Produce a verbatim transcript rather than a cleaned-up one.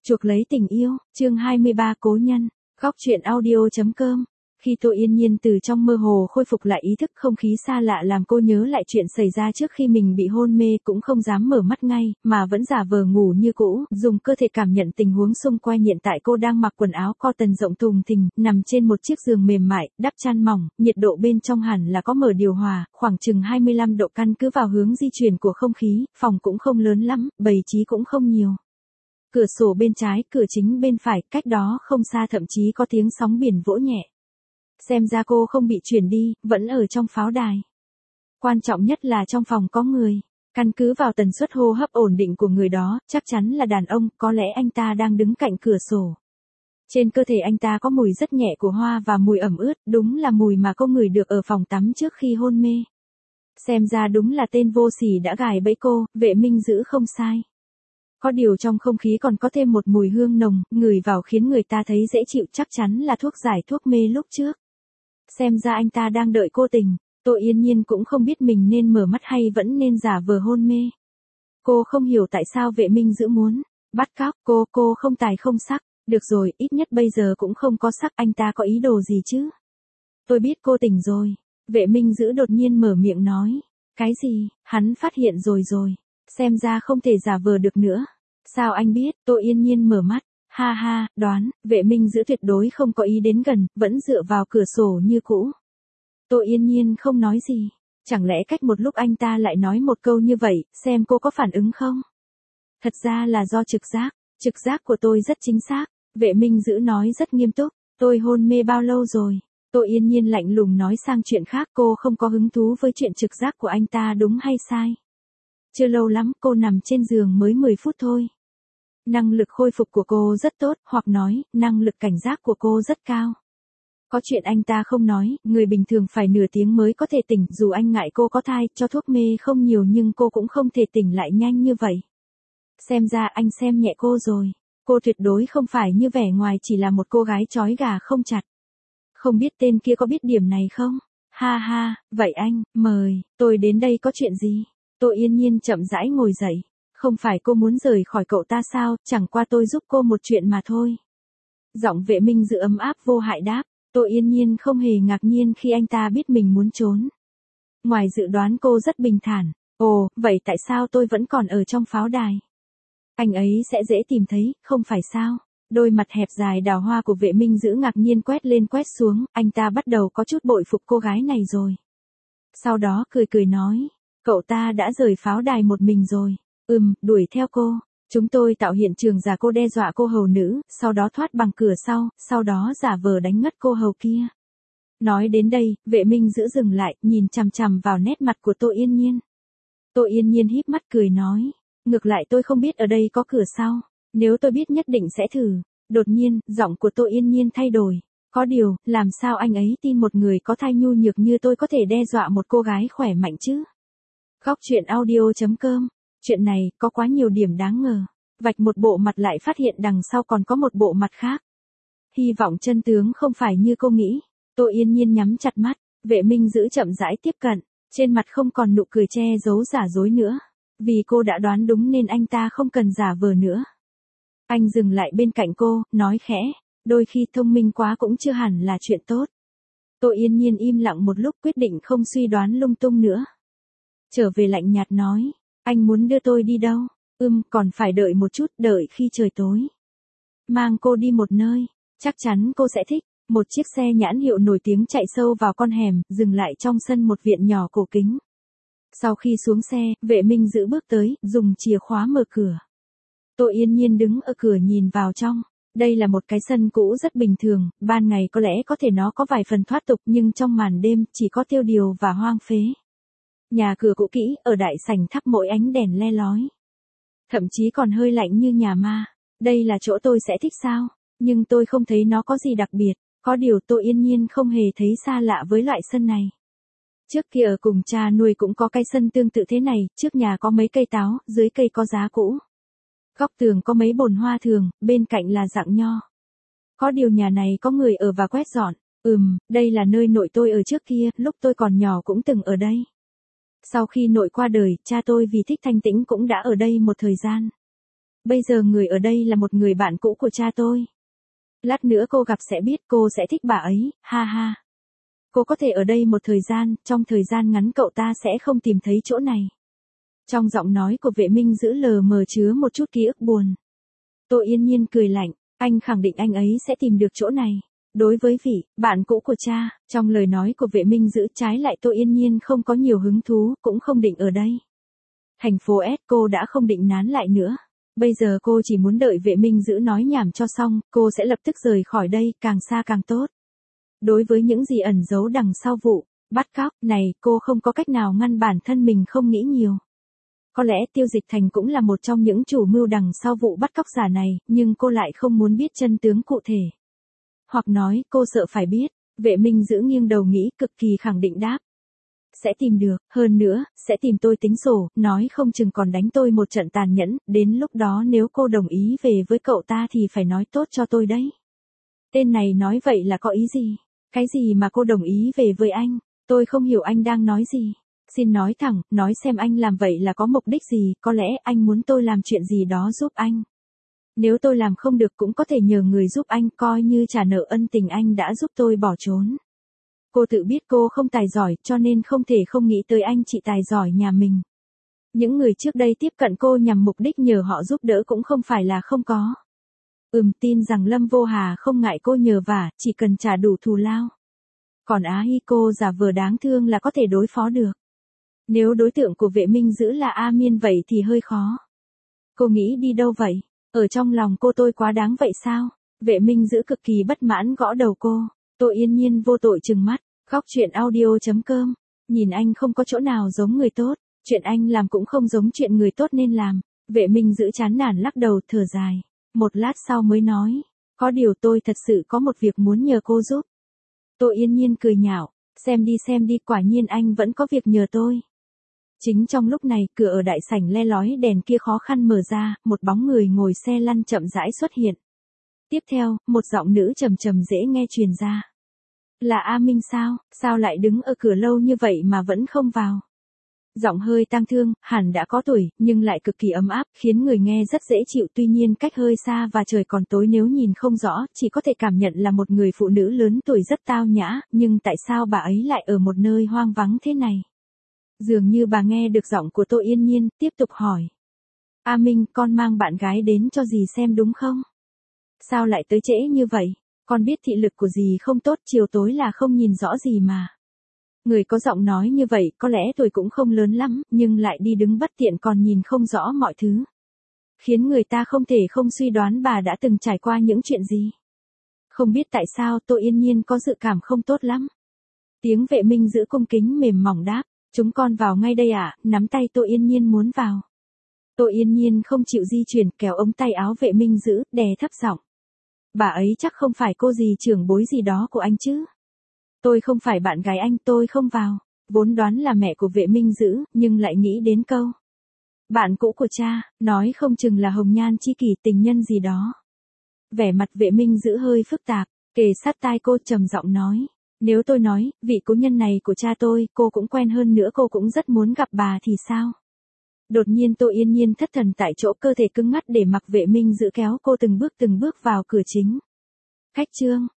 Chuộc lấy tình yêu, chương hai mươi ba cố nhân, góc truyện audio.com. Khi Tô Yên Nhiên từ trong mơ hồ khôi phục lại ý thức, không khí xa lạ làm cô nhớ lại chuyện xảy ra trước khi mình bị hôn mê, cũng không dám mở mắt ngay, mà vẫn giả vờ ngủ như cũ, dùng cơ thể cảm nhận tình huống xung quanh. Hiện tại cô đang mặc quần áo cotton rộng thùng thình, nằm trên một chiếc giường mềm mại, đắp chăn mỏng, nhiệt độ bên trong hẳn là có mở điều hòa, khoảng chừng hai mươi lăm độ. Căn cứ vào hướng di chuyển của không khí, phòng cũng không lớn lắm, bày trí cũng không nhiều. Cửa sổ bên trái, cửa chính bên phải, cách đó không xa thậm chí có tiếng sóng biển vỗ nhẹ. Xem ra cô không bị chuyển đi, vẫn ở trong pháo đài. Quan trọng nhất là trong phòng có người. Căn cứ vào tần suất hô hấp ổn định của người đó, chắc chắn là đàn ông, có lẽ anh ta đang đứng cạnh cửa sổ. Trên cơ thể anh ta có mùi rất nhẹ của hoa và mùi ẩm ướt, đúng là mùi mà cô ngửi được ở phòng tắm trước khi hôn mê. Xem ra đúng là tên vô sỉ đã gài bẫy cô, Vệ Minh Dữ không sai. Có điều trong không khí còn có thêm một mùi hương nồng, ngửi vào khiến người ta thấy dễ chịu, chắc chắn là thuốc giải thuốc mê lúc trước. Xem ra anh ta đang đợi cô tỉnh. Tô Yên Nhiên cũng không biết mình nên mở mắt hay vẫn nên giả vờ hôn mê. Cô không hiểu tại sao Vệ Minh Dữ muốn bắt cóc cô, cô không tài không sắc. Được rồi, ít nhất bây giờ cũng không có sắc, anh ta có ý đồ gì chứ? Tôi biết cô tỉnh rồi. Vệ Minh Dữ đột nhiên mở miệng nói. Cái gì? Hắn phát hiện rồi rồi. Xem ra không thể giả vờ được nữa. Sao anh biết? Tô Yên Nhiên mở mắt. Ha ha, đoán, Vệ Minh Dữ tuyệt đối không có ý đến gần, vẫn dựa vào cửa sổ như cũ. Tô Yên Nhiên không nói gì. Chẳng lẽ cách một lúc anh ta lại nói một câu như vậy, xem cô có phản ứng không? Thật ra là do trực giác, trực giác của tôi rất chính xác. Vệ Minh Dữ nói rất nghiêm túc. Tôi hôn mê bao lâu rồi? Tô Yên Nhiên lạnh lùng nói sang chuyện khác, cô không có hứng thú với chuyện trực giác của anh ta đúng hay sai. Chưa lâu lắm, cô nằm trên giường mới mười phút thôi. Năng lực khôi phục của cô rất tốt, hoặc nói, năng lực cảnh giác của cô rất cao. Có chuyện anh ta không nói, người bình thường phải nửa tiếng mới có thể tỉnh, dù anh ngại cô có thai, cho thuốc mê không nhiều nhưng cô cũng không thể tỉnh lại nhanh như vậy. Xem ra anh xem nhẹ cô rồi. Cô tuyệt đối không phải như vẻ ngoài chỉ là một cô gái trói gà không chặt. Không biết tên kia có biết điểm này không? Ha ha, vậy anh, mời, tôi đến đây có chuyện gì? Tô Yên Nhiên chậm rãi ngồi dậy. Không phải cô muốn rời khỏi cậu ta sao, chẳng qua tôi giúp cô một chuyện mà thôi. Giọng Vệ Minh Dữ ấm áp vô hại đáp. Tô Yên Nhiên không hề ngạc nhiên khi anh ta biết mình muốn trốn. Ngoài dự đoán cô rất bình thản. Ồ, vậy tại sao tôi vẫn còn ở trong pháo đài? Anh ấy sẽ dễ tìm thấy, không phải sao? Đôi mặt hẹp dài đào hoa của Vệ Minh Dữ ngạc nhiên quét lên quét xuống, anh ta bắt đầu có chút bội phục cô gái này rồi. Sau đó cười cười nói, cậu ta đã rời pháo đài một mình rồi. Ừm, đuổi theo cô. Chúng tôi tạo hiện trường giả cô đe dọa cô hầu nữ, sau đó thoát bằng cửa sau, sau đó giả vờ đánh ngất cô hầu kia. Nói đến đây, Vệ Minh Dữ dừng lại, nhìn chằm chằm vào nét mặt của Tô Yên Nhiên. Tô Yên Nhiên híp mắt cười nói, ngược lại tôi không biết ở đây có cửa sau, nếu tôi biết nhất định sẽ thử. Đột nhiên, giọng của Tô Yên Nhiên thay đổi. Có điều, làm sao anh ấy tin một người có thai nhu nhược như tôi có thể đe dọa một cô gái khỏe mạnh chứ? Góc truyện audio.com. Chuyện này, có quá nhiều điểm đáng ngờ. Vạch một bộ mặt lại phát hiện đằng sau còn có một bộ mặt khác. Hy vọng chân tướng không phải như cô nghĩ. Tô Yên Nhiên nhắm chặt mắt, Vệ Minh Dữ chậm rãi tiếp cận. Trên mặt không còn nụ cười che giấu giả dối nữa. Vì cô đã đoán đúng nên anh ta không cần giả vờ nữa. Anh dừng lại bên cạnh cô, nói khẽ, đôi khi thông minh quá cũng chưa hẳn là chuyện tốt. Tô Yên Nhiên im lặng một lúc, quyết định không suy đoán lung tung nữa. Trở về lạnh nhạt nói, anh muốn đưa tôi đi đâu? Ừm, còn phải đợi một chút, đợi khi trời tối. Mang cô đi một nơi, chắc chắn cô sẽ thích. Một chiếc xe nhãn hiệu nổi tiếng chạy sâu vào con hẻm, dừng lại trong sân một viện nhỏ cổ kính. Sau khi xuống xe, Vệ Minh Dữ bước tới, dùng chìa khóa mở cửa. Tô Yên Nhiên đứng ở cửa nhìn vào trong. Đây là một cái sân cũ rất bình thường, ban ngày có lẽ có thể nó có vài phần thoát tục nhưng trong màn đêm chỉ có tiêu điều và hoang phế. Nhà cửa cũ kỹ, ở đại sảnh thắp mỗi ánh đèn le lói. Thậm chí còn hơi lạnh như nhà ma. Đây là chỗ tôi sẽ thích sao? Nhưng tôi không thấy nó có gì đặc biệt. Có điều Tô Yên Nhiên không hề thấy xa lạ với loại sân này. Trước kia ở cùng cha nuôi cũng có cái sân tương tự thế này, trước nhà có mấy cây táo, dưới cây có giá cũ. Góc tường có mấy bồn hoa thường, bên cạnh là rặng nho. Có điều nhà này có người ở và quét dọn. Ừm, đây là nơi nội tôi ở trước kia, lúc tôi còn nhỏ cũng từng ở đây. Sau khi nội qua đời, cha tôi vì thích thanh tĩnh cũng đã ở đây một thời gian. Bây giờ người ở đây là một người bạn cũ của cha tôi. Lát nữa cô gặp sẽ biết cô sẽ thích bà ấy, ha ha. Cô có thể ở đây một thời gian, trong thời gian ngắn cậu ta sẽ không tìm thấy chỗ này. Trong giọng nói của Vệ Minh giữ lờ mờ chứa một chút ký ức buồn. Tô Yên Nhiên cười lạnh, anh khẳng định anh ấy sẽ tìm được chỗ này. Đối với vị, bạn cũ của cha, trong lời nói của Vệ Minh giữ trái lại Tô Yên Nhiên không có nhiều hứng thú, cũng không định ở đây. Thành phố S cô đã không định nán lại nữa. Bây giờ cô chỉ muốn đợi Vệ Minh giữ nói nhảm cho xong, cô sẽ lập tức rời khỏi đây, càng xa càng tốt. Đối với những gì ẩn giấu đằng sau vụ bắt cóc này, cô không có cách nào ngăn bản thân mình không nghĩ nhiều. Có lẽ Tiêu Dịch Thành cũng là một trong những chủ mưu đằng sau vụ bắt cóc giả này, nhưng cô lại không muốn biết chân tướng cụ thể. Hoặc nói, cô sợ phải biết. Vệ Minh giữ nghiêng đầu nghĩ, cực kỳ khẳng định đáp. Sẽ tìm được, hơn nữa, sẽ tìm tôi tính sổ, nói không chừng còn đánh tôi một trận tàn nhẫn, đến lúc đó nếu cô đồng ý về với cậu ta thì phải nói tốt cho tôi đấy. Tên này nói vậy là có ý gì? Cái gì mà cô đồng ý về với anh? Tôi không hiểu anh đang nói gì. Xin nói thẳng, nói xem anh làm vậy là có mục đích gì, có lẽ anh muốn tôi làm chuyện gì đó giúp anh. Nếu tôi làm không được cũng có thể nhờ người giúp anh, coi như trả nợ ân tình anh đã giúp tôi bỏ trốn. Cô tự biết cô không tài giỏi, cho nên không thể không nghĩ tới anh chị tài giỏi nhà mình. Những người trước đây tiếp cận cô nhằm mục đích nhờ họ giúp đỡ cũng không phải là không có. Ừm, tin rằng Lâm Vô Hà không ngại cô nhờ vả, chỉ cần trả đủ thù lao. Còn Á Hy cô giả vờ đáng thương là có thể đối phó được. Nếu đối tượng của Vệ Minh giữ là A Miên vậy thì hơi khó. Cô nghĩ đi đâu vậy? Ở trong lòng cô tôi quá đáng vậy sao? Vệ Minh giữ cực kỳ bất mãn gõ đầu cô. Tô Yên Nhiên vô tội trừng mắt. Góc chuyện audio chấm com. Nhìn anh không có chỗ nào giống người tốt. Chuyện anh làm cũng không giống chuyện người tốt nên làm. Vệ Minh giữ chán nản lắc đầu thở dài. Một lát sau mới nói. Có điều tôi thật sự có một việc muốn nhờ cô giúp. Tô Yên Nhiên cười nhạo. Xem đi xem đi, quả nhiên anh vẫn có việc nhờ tôi. Chính trong lúc này, cửa ở đại sảnh le lói đèn kia khó khăn mở ra, một bóng người ngồi xe lăn chậm rãi xuất hiện. Tiếp theo, một giọng nữ trầm trầm dễ nghe truyền ra. Là A Minh sao, sao lại đứng ở cửa lâu như vậy mà vẫn không vào? Giọng hơi tang thương, hẳn đã có tuổi, nhưng lại cực kỳ ấm áp, khiến người nghe rất dễ chịu, tuy nhiên cách hơi xa và trời còn tối nếu nhìn không rõ, chỉ có thể cảm nhận là một người phụ nữ lớn tuổi rất tao nhã, nhưng tại sao bà ấy lại ở một nơi hoang vắng thế này? Dường như bà nghe được giọng của Tô Yên Nhiên, tiếp tục hỏi. A Minh, con mang bạn gái đến cho dì xem đúng không? Sao lại tới trễ như vậy? Con biết thị lực của dì không tốt, chiều tối là không nhìn rõ gì mà. Người có giọng nói như vậy, có lẽ tuổi cũng không lớn lắm, nhưng lại đi đứng bất tiện còn nhìn không rõ mọi thứ. Khiến người ta không thể không suy đoán bà đã từng trải qua những chuyện gì. Không biết tại sao Tô Yên Nhiên có dự cảm không tốt lắm. Tiếng Vệ Minh giữ cung kính mềm mỏng đáp. Chúng con vào ngay đây ạ, à? Nắm tay Tô Yên Nhiên muốn vào. Tô Yên Nhiên không chịu di chuyển, kéo ống tay áo Vệ Minh giữ, đè thấp giọng. Bà ấy chắc không phải cô dì trưởng bối gì đó của anh chứ? Tôi không phải bạn gái anh, tôi không vào. Vốn đoán là mẹ của Vệ Minh giữ, nhưng lại nghĩ đến câu. Bạn cũ của cha, nói không chừng là hồng nhan chi kỷ, tình nhân gì đó. Vẻ mặt Vệ Minh giữ hơi phức tạp, kề sát tai cô trầm giọng nói. Nếu tôi nói, vị cố nhân này của cha tôi, cô cũng quen, hơn nữa cô cũng rất muốn gặp bà thì sao? Đột nhiên Tô Yên Nhiên thất thần tại chỗ, cơ thể cứng ngắc để mặc Vệ Minh giữ kéo cô từng bước từng bước vào cửa chính. Khách trương,